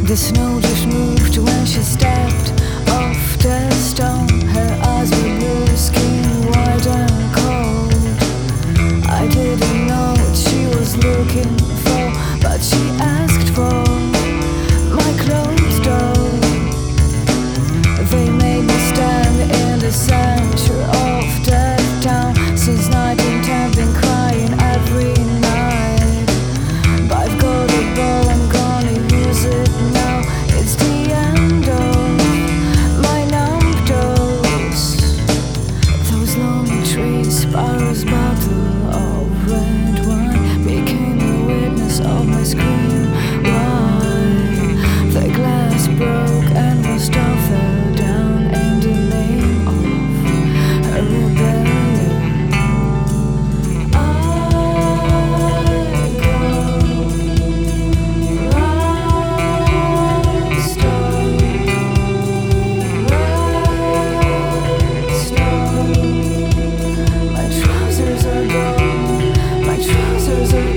The snow just moved when she stepped off the stone. Her eyes were blue, skin white and cold. I didn't know what she was looking for, but she asked for my closed door. They made me stand in the center of the town. Since 1910 I've been crying every night, but I've got a ball, I'm gonna use it now. It's the end of my numb dose. Those lonely trees, sparrows, bottle of red wine became a witness of my scream. Why? The glass broke and was fell down in the name of her rebellion. My trousers are gone, my trousers are